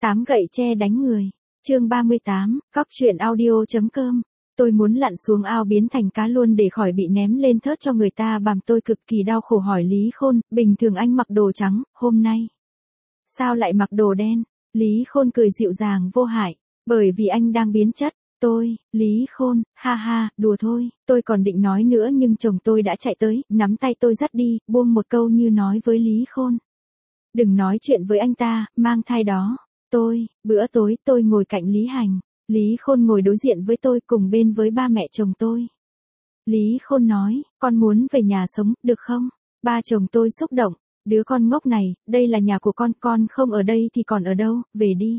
Tám gậy tre đánh người. Chương 38, cóc truyện audio.com. Tôi muốn lặn xuống ao biến thành cá luôn để khỏi bị ném lên thớt cho người ta bằm. Tôi cực kỳ đau khổ hỏi Lý Khôn, bình thường anh mặc đồ trắng, hôm nay sao lại mặc đồ đen? Lý Khôn cười dịu dàng vô hại, bởi vì anh đang biến chất. Lý Khôn, ha ha, đùa thôi. Tôi còn định nói nữa nhưng chồng tôi đã chạy tới, nắm tay tôi dắt đi, buông một câu như nói với Lý Khôn: đừng nói chuyện với anh ta, mang thai đó. Bữa tối tôi ngồi cạnh Lý Hành. Lý Khôn ngồi đối diện với tôi cùng bên với ba mẹ chồng tôi. Lý Khôn nói, con muốn về nhà sống, được không? Ba chồng tôi xúc động, đứa con ngốc này, đây là nhà của con không ở đây thì còn ở đâu, về đi.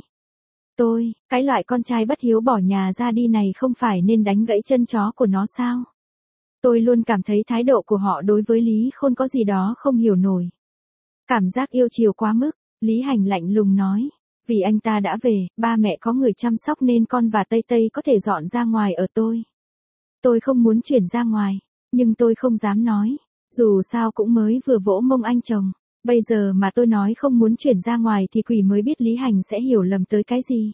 Cái loại con trai bất hiếu bỏ nhà ra đi này không phải nên đánh gãy chân chó của nó sao? Tôi luôn cảm thấy thái độ của họ đối với Lý Khôn có gì đó không hiểu nổi. Cảm giác yêu chiều quá mức. Lý Hành lạnh lùng nói, vì anh ta đã về, ba mẹ có người chăm sóc nên con và Tây Tây có thể dọn ra ngoài ở tôi. Tôi không muốn chuyển ra ngoài, nhưng tôi không dám nói, dù sao cũng mới vừa vỗ mông anh chồng. Bây giờ mà tôi nói không muốn chuyển ra ngoài thì quỷ mới biết Lý Hành sẽ hiểu lầm tới cái gì.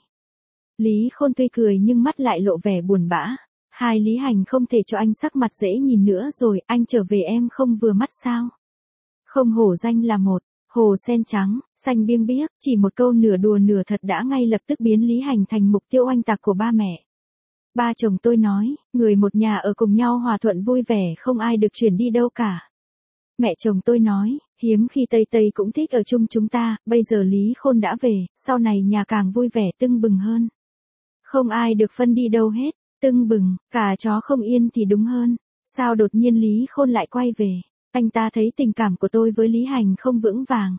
Lý Khôn tuy cười nhưng mắt lại lộ vẻ buồn bã. Hai Lý Hành không thể cho anh sắc mặt dễ nhìn nữa rồi, anh trở về em không vừa mắt sao? Không hổ danh là một hồ sen trắng, xanh biêng biếc, chỉ một câu nửa đùa nửa thật đã ngay lập tức biến Lý Hành thành mục tiêu oanh tạc của ba mẹ. Ba chồng tôi nói, người một nhà ở cùng nhau hòa thuận vui vẻ không ai được chuyển đi đâu cả. Mẹ chồng tôi nói, hiếm khi Tây Tây cũng thích ở chung chúng ta, bây giờ Lý Khôn đã về, sau này nhà càng vui vẻ tưng bừng hơn. Không ai được phân đi đâu hết, tưng bừng, cả chó không yên thì đúng hơn. Sao đột nhiên Lý Khôn lại quay về? Anh ta thấy tình cảm của tôi với Lý Hành không vững vàng.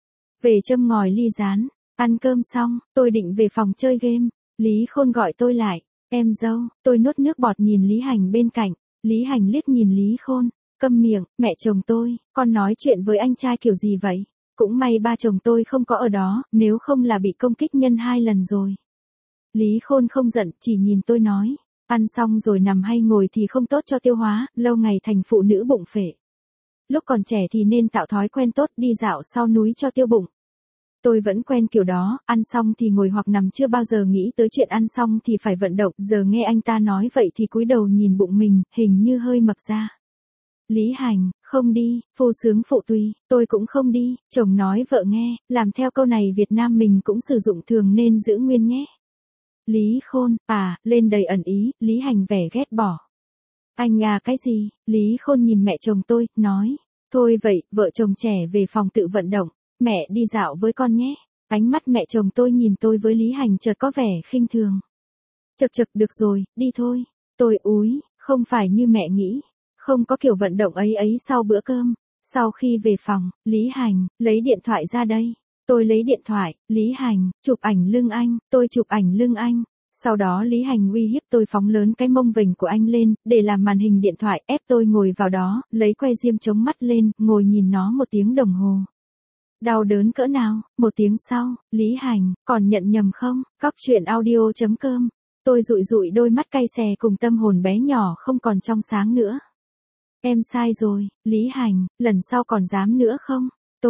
Về châm ngòi ly rán, ăn cơm xong, tôi định về phòng chơi game. Lý Khôn gọi tôi lại, em dâu. Tôi nuốt nước bọt nhìn Lý Hành bên cạnh. Lý Hành liếc nhìn Lý Khôn, câm miệng. Mẹ chồng tôi, con nói chuyện với anh trai kiểu gì vậy? Cũng may ba chồng tôi không có ở đó, nếu không là bị công kích nhân 2 lần rồi. Lý Khôn không giận, chỉ nhìn tôi nói, ăn xong rồi nằm hay ngồi thì không tốt cho tiêu hóa, lâu ngày thành phụ nữ bụng phệ. Lúc còn trẻ thì nên tạo thói quen tốt đi dạo sau núi cho tiêu bụng. Tôi vẫn quen kiểu đó, ăn xong thì ngồi hoặc nằm chưa bao giờ nghĩ tới chuyện ăn xong thì phải vận động. Giờ nghe anh ta nói vậy thì cúi đầu nhìn bụng mình, hình như hơi mập ra. Lý Hành, không đi, phu sướng phụ tùy, tôi cũng không đi. Chồng nói vợ nghe, làm theo câu này Việt Nam mình cũng sử dụng thường nên giữ nguyên nhé. Lý Khôn, lên đầy ẩn ý. Lý Hành vẻ ghét bỏ. Anh cái gì? Lý Khôn nhìn mẹ chồng tôi, nói, thôi vậy, vợ chồng trẻ về phòng tự vận động, mẹ đi dạo với con nhé. Ánh mắt mẹ chồng tôi nhìn tôi với Lý Hành chợt có vẻ khinh thường. Chực được rồi, đi thôi. Tôi úi, không phải như mẹ nghĩ, không có kiểu vận động ấy sau bữa cơm. Sau khi về phòng, Lý Hành, lấy điện thoại ra đây. Tôi lấy điện thoại, Lý Hành, chụp ảnh lưng anh, tôi chụp ảnh lưng anh. Sau đó Lý Hành uy hiếp tôi phóng lớn cái mông vểnh của anh lên, để làm màn hình điện thoại, ép tôi ngồi vào đó, lấy que diêm chống mắt lên, ngồi nhìn nó 1 tiếng đồng hồ. Đau đớn cỡ nào? 1 tiếng sau, Lý Hành, còn nhận nhầm không? Cóc truyện audio.com. Tôi dụi đôi mắt cay xè cùng tâm hồn bé nhỏ không còn trong sáng nữa. Em sai rồi, Lý Hành, lần sau còn dám nữa không?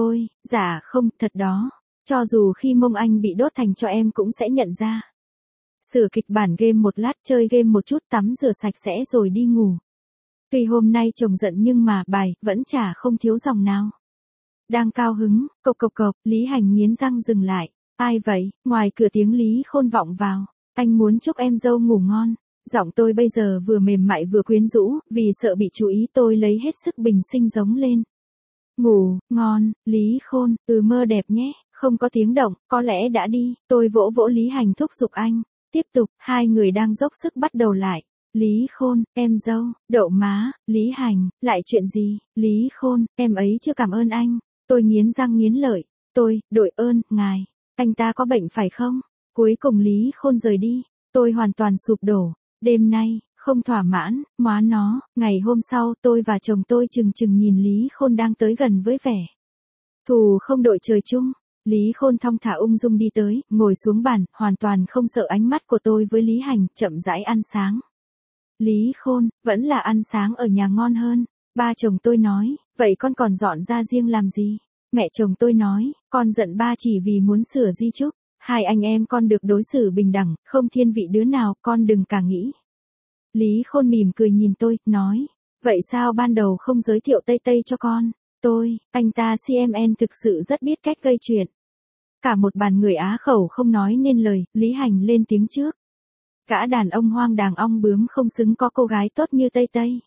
Dạ không, thật đó. Cho dù khi mông anh bị đốt thành cho em cũng sẽ nhận ra. Sửa kịch bản game một lát, chơi game một chút, tắm rửa sạch sẽ rồi đi ngủ. Tuy hôm nay chồng giận nhưng mà bài vẫn chả không thiếu dòng nào. Đang cao hứng, cộc, Lý Hành nghiến răng dừng lại. Ai vậy? Ngoài cửa tiếng Lý Khôn vọng vào. Anh muốn chúc em dâu ngủ ngon. Giọng tôi bây giờ vừa mềm mại vừa quyến rũ, vì sợ bị chú ý tôi lấy hết sức bình sinh giống lên. Ngủ ngon, Lý Khôn, mơ đẹp nhé. Không có tiếng động, có lẽ đã đi. Tôi vỗ Lý Hành thúc giục anh. Tiếp tục, hai người đang dốc sức bắt đầu lại. Lý Khôn, em dâu, đậu má. Lý Hành, lại chuyện gì? Lý Khôn, em ấy chưa cảm ơn anh. Tôi nghiến răng nghiến lợi. Đội ơn, ngài. Anh ta có bệnh phải không? Cuối cùng Lý Khôn rời đi. Tôi hoàn toàn sụp đổ. Đêm nay, không thỏa mãn, móa nó. Ngày hôm sau tôi và chồng tôi chừng nhìn Lý Khôn đang tới gần với vẻ thù không đội trời chung. Lý Khôn thong thả ung dung đi tới, ngồi xuống bàn, hoàn toàn không sợ ánh mắt của tôi với Lý Hành, chậm rãi ăn sáng. Lý Khôn, vẫn là ăn sáng ở nhà ngon hơn. Ba chồng tôi nói, vậy con còn dọn ra riêng làm gì? Mẹ chồng tôi nói, con giận ba chỉ vì muốn sửa di chúc. hai anh em con được đối xử bình đẳng, không thiên vị đứa nào, con đừng cả nghĩ. Lý Khôn mỉm cười nhìn tôi, nói, vậy sao ban đầu không giới thiệu Tây Tây cho con? Anh ta CMN thực sự rất biết cách gây chuyện. Cả một bàn người Á khẩu không nói nên lời, Lý Hành lên tiếng trước. Gã đàn ông hoang đàng ong bướm không xứng có cô gái tốt như Tây Tây.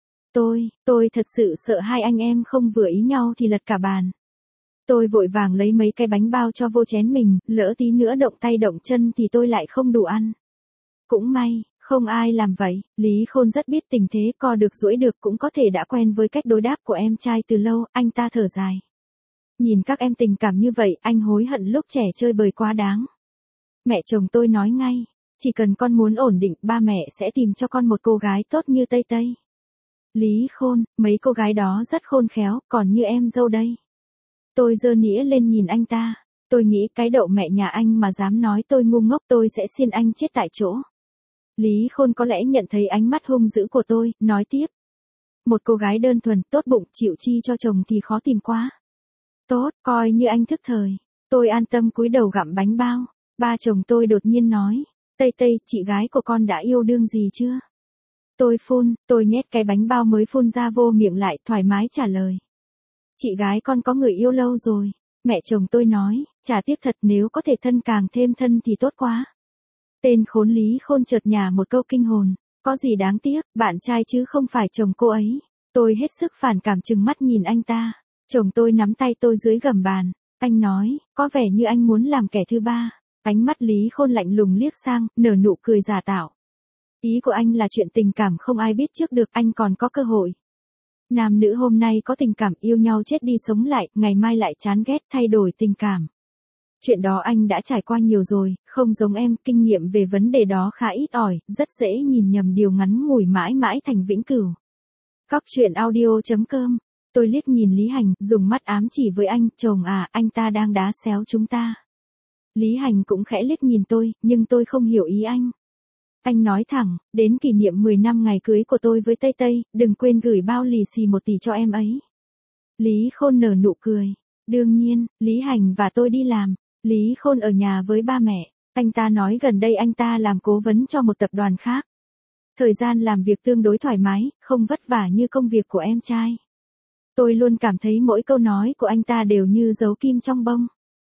Tôi thật sự sợ hai anh em không vừa ý nhau thì lật cả bàn. Tôi vội vàng lấy mấy cái bánh bao cho vô chén mình, lỡ tí nữa động tay động chân thì tôi lại không đủ ăn. Cũng may, không ai làm vậy, Lý Khôn rất biết tình thế, co được duỗi được cũng có thể đã quen với cách đối đáp của em trai từ lâu, anh ta thở dài. Nhìn các em tình cảm như vậy, anh hối hận lúc trẻ chơi bời quá đáng. Mẹ chồng tôi nói ngay, chỉ cần con muốn ổn định, ba mẹ sẽ tìm cho con một cô gái tốt như Tây Tây. Lý Khôn, mấy cô gái đó rất khôn khéo, còn như em dâu đây. Tôi giơ nĩa lên nhìn anh ta, tôi nghĩ cái đậu mẹ nhà anh mà dám nói tôi ngu ngốc tôi sẽ xiên anh chết tại chỗ. Lý Khôn có lẽ nhận thấy ánh mắt hung dữ của tôi, nói tiếp. Một cô gái đơn thuần, tốt bụng, chịu chi cho chồng thì khó tìm quá. Tốt, coi như anh thức thời. Tôi an tâm cúi đầu gặm bánh bao. Ba chồng tôi đột nhiên nói, Tây Tây, chị gái của con đã yêu đương gì chưa? Tôi nhét cái bánh bao mới phun ra vô miệng lại, thoải mái trả lời. Chị gái con có người yêu lâu rồi. Mẹ chồng tôi nói, chả tiếc thật, nếu có thể thân càng thêm thân thì tốt quá. Tên khốn Lý Khôn chợt nhả một câu kinh hồn, có gì đáng tiếc, bạn trai chứ không phải chồng cô ấy. Tôi hết sức phản cảm trừng mắt nhìn anh ta. Chồng tôi nắm tay tôi dưới gầm bàn, anh nói, có vẻ như anh muốn làm kẻ thứ ba. Ánh mắt Lý Khôn lạnh lùng liếc sang, nở nụ cười giả tạo. Ý của anh là chuyện tình cảm không ai biết trước được, anh còn có cơ hội. Nam nữ hôm nay có tình cảm, yêu nhau chết đi sống lại, ngày mai lại chán ghét, thay đổi tình cảm. Chuyện đó anh đã trải qua nhiều rồi, không giống em, kinh nghiệm về vấn đề đó khá ít ỏi, rất dễ nhìn nhầm điều ngắn ngủi mãi mãi thành vĩnh cửu. Cóc truyện audio.com. Tôi liếc nhìn Lý Hành, dùng mắt ám chỉ với anh, chồng à, anh ta đang đá xéo chúng ta. Lý Hành cũng khẽ liếc nhìn tôi, nhưng tôi không hiểu ý anh. Anh nói thẳng, đến kỷ niệm 10 năm ngày cưới của tôi với Tây Tây, đừng quên gửi bao lì xì 1 tỷ cho em ấy. Lý Khôn nở nụ cười. Đương nhiên, Lý Hành và tôi đi làm. Lý Khôn ở nhà với ba mẹ. Anh ta nói gần đây anh ta làm cố vấn cho một tập đoàn khác. Thời gian làm việc tương đối thoải mái, không vất vả như công việc của em trai. Tôi luôn cảm thấy mỗi câu nói của anh ta đều như dấu kim trong bông.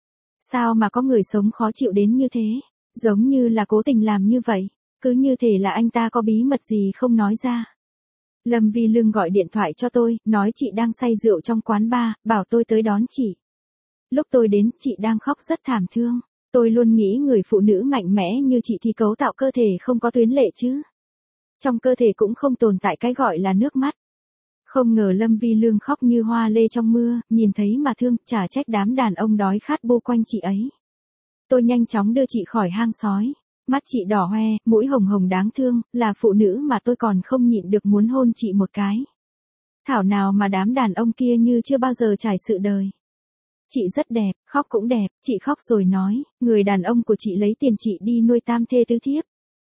Sao mà có người sống khó chịu đến như thế? Giống như là cố tình làm như vậy. Cứ như thể là anh ta có bí mật gì không nói ra. Lâm Vi Lương gọi điện thoại cho tôi, nói chị đang say rượu trong quán bar, bảo tôi tới đón chị. Lúc tôi đến, chị đang khóc rất thảm thương. Tôi luôn nghĩ người phụ nữ mạnh mẽ như chị thì cấu tạo cơ thể không có tuyến lệ chứ. Trong cơ thể cũng không tồn tại cái gọi là nước mắt. Không ngờ Lâm Vi Lương khóc như hoa lê trong mưa, nhìn thấy mà thương, chả trách đám đàn ông đói khát bu quanh chị ấy. Tôi nhanh chóng đưa chị khỏi hang sói. Mắt chị đỏ hoe, mũi hồng hồng đáng thương, là phụ nữ mà tôi còn không nhịn được muốn hôn chị một cái. Thảo nào mà đám đàn ông kia như chưa bao giờ trải sự đời. Chị rất đẹp, khóc cũng đẹp, chị khóc rồi nói, người đàn ông của chị lấy tiền chị đi nuôi tam thê tứ thiếp.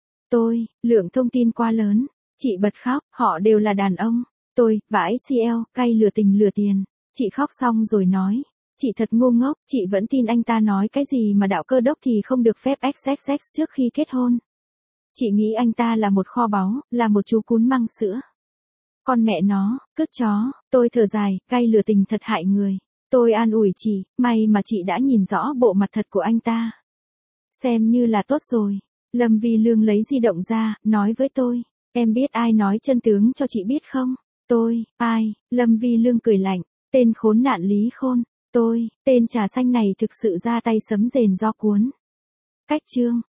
Lượng thông tin quá lớn, chị bật khóc, họ đều là đàn ông. Vãi CL, cay lừa tình lừa tiền. Chị khóc xong rồi nói, chị thật ngu ngốc, chị vẫn tin anh ta nói cái gì mà đạo cơ đốc thì không được phép XXX trước khi kết hôn. Chị nghĩ anh ta là một kho báu, là một chú cún măng sữa. Con mẹ nó, cứt chó, tôi thở dài, cay lừa tình thật hại người. Tôi an ủi chị, may mà chị đã nhìn rõ bộ mặt thật của anh ta. Xem như là tốt rồi. Lâm Vi Lương lấy di động ra, nói với tôi, em biết ai nói chân tướng cho chị biết không? Ai? Lâm Vi Lương cười lạnh, tên khốn nạn Lý Khôn. Tên trà xanh này thực sự ra tay sấm rền do cuốn. Cách chương.